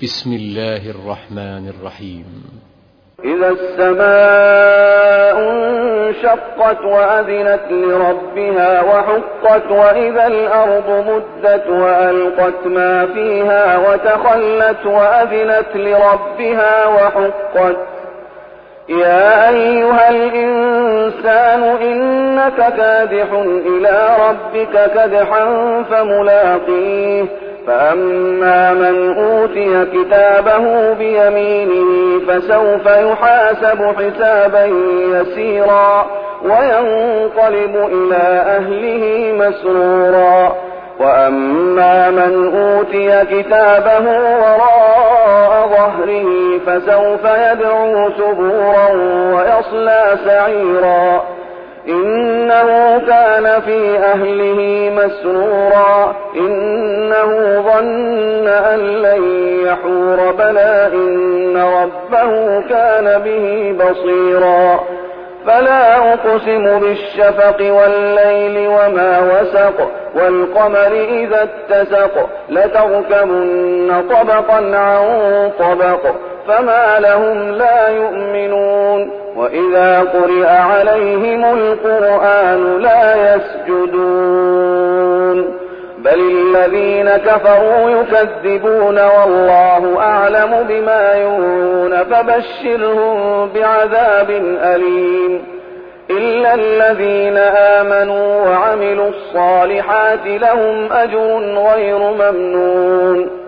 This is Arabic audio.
بسم الله الرحمن الرحيم. إذا السماء انشقت وأذنت لربها وحقت وإذا الأرض مدت وألقت ما فيها وتخلت وأذنت لربها وحقت. يا أيها الإنسان إنك كادح إلى ربك كدحا فملاقيه. فأما من أوتي كتابه بيمينه فسوف يحاسب حسابا يسيرا وينقلب إلى أهله مسرورا. وأما من أوتي كتابه وراء ظهره فسوف يدعو ثبورا ويصلى سعيرا إنه كان في أهله مسرورا إنه ظن أن لن يحور بلى إن ربه كان به بصيرا. فلا أقسم بالشفق والليل وما وسق والقمر إذا اتسق لتركبن طبقا عن طبق فما لهم لا يؤمنون. وإذا قرئ عليهم القرآن لا يسجدون بل الذين كفروا يكذبون والله أعلم بما يوعون فبشرهم بعذاب أليم. إلا الذين آمنوا وعملوا الصالحات لهم أجر غير ممنون